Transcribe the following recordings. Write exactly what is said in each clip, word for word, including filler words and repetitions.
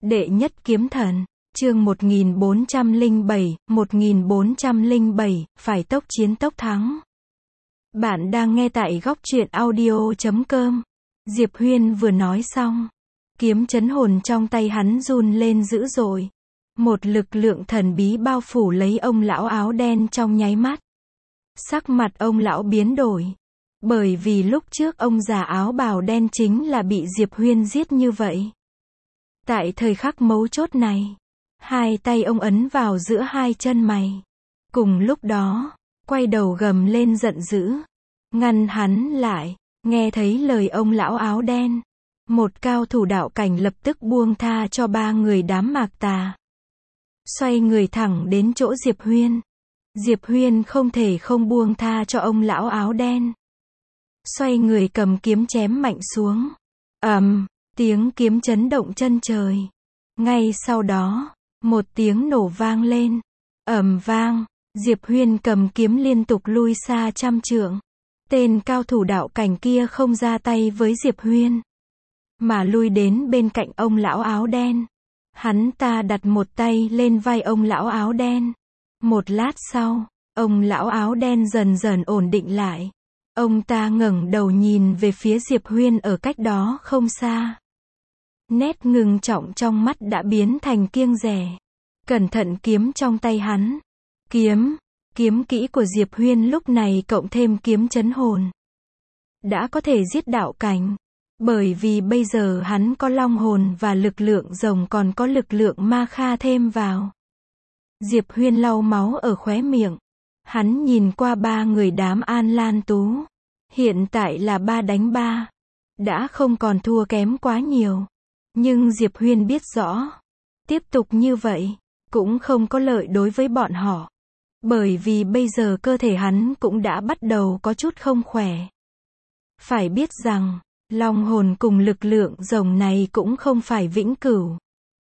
Đệ nhất kiếm thần, chương một nghìn bốn trăm lẻ bảy, một nghìn bốn trăm lẻ bảy, phải tốc chiến tốc thắng. Bạn đang nghe tại góc truyện audio chấm com. Diệp Huyên vừa nói xong, kiếm chấn hồn trong tay hắn run lên dữ dội. Một lực lượng thần bí bao phủ lấy ông lão áo đen trong nháy mắt. Sắc mặt ông lão biến đổi. Bởi vì lúc trước ông già áo bào đen chính là bị Diệp Huyên giết như vậy. Tại thời khắc mấu chốt này, hai tay ông ấn vào giữa hai chân mày. Cùng lúc đó, quay đầu gầm lên giận dữ, ngăn hắn lại. Nghe thấy lời ông lão áo đen, một cao thủ đạo cảnh lập tức buông tha cho ba người đám Mạc Tà. Xoay người thẳng đến chỗ Diệp Huyên. Diệp Huyên không thể không buông tha cho ông lão áo đen. Xoay người cầm kiếm chém mạnh xuống. ầm, tiếng kiếm chấn động chân trời. Ngay sau đó, một tiếng nổ vang lên. ầm vang, Diệp Huyên cầm kiếm liên tục lui xa trăm trượng. Tên cao thủ đạo cảnh kia không ra tay với Diệp Huyên, mà lui đến bên cạnh ông lão áo đen. Hắn ta đặt một tay lên vai ông lão áo đen. Một lát sau, ông lão áo đen dần dần ổn định lại. Ông ta ngẩng đầu nhìn về phía Diệp Huyên ở cách đó không xa. Nét ngưng trọng trong mắt đã biến thành kiêng dè. Cẩn thận kiếm trong tay hắn. Kiếm, kiếm kỹ của Diệp Huyên lúc này cộng thêm kiếm chấn hồn, đã có thể giết đạo cảnh. Bởi vì bây giờ hắn có long hồn và lực lượng rồng, còn có lực lượng ma kha thêm vào. Diệp Huyên lau máu ở khóe miệng. Hắn nhìn qua ba người đám An Lan Tú. Hiện tại là ba đánh ba. Đã không còn thua kém quá nhiều. Nhưng Diệp Huyên biết rõ, tiếp tục như vậy, cũng không có lợi đối với bọn họ. Bởi vì bây giờ cơ thể hắn cũng đã bắt đầu có chút không khỏe. Phải biết rằng, long hồn cùng lực lượng rồng này cũng không phải vĩnh cửu.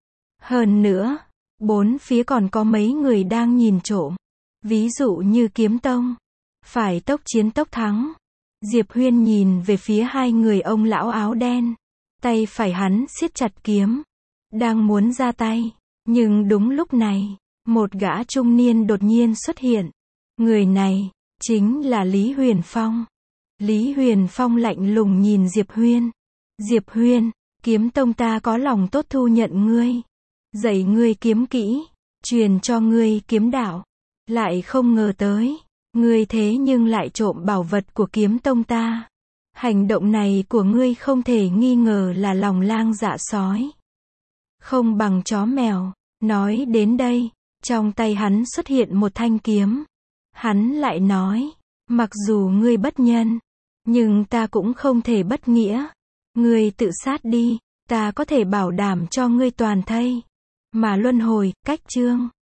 Hơn nữa, bốn phía còn có mấy người đang nhìn trộm. Ví dụ như Kiếm Tông. Phải tốc chiến tốc thắng. Diệp Huyên nhìn về phía hai người ông lão áo đen. Tay phải hắn siết chặt kiếm, đang muốn ra tay. Nhưng đúng lúc này, một gã trung niên đột nhiên xuất hiện. Người này, chính là Lý Huyền Phong. Lý Huyền Phong lạnh lùng nhìn Diệp Huyên. Diệp Huyên, Kiếm Tông ta có lòng tốt thu nhận ngươi. Dạy ngươi kiếm kỹ, truyền cho ngươi kiếm đạo. Lại không ngờ tới, ngươi thế nhưng lại trộm bảo vật của Kiếm Tông ta. Hành động này của ngươi không thể nghi ngờ là lòng lang dạ sói. Không bằng chó mèo. Nói đến đây, trong tay hắn xuất hiện một thanh kiếm. Hắn lại nói, mặc dù ngươi bất nhân, nhưng ta cũng không thể bất nghĩa. Ngươi tự sát đi, ta có thể bảo đảm cho ngươi toàn thây mà luân hồi. Cách chương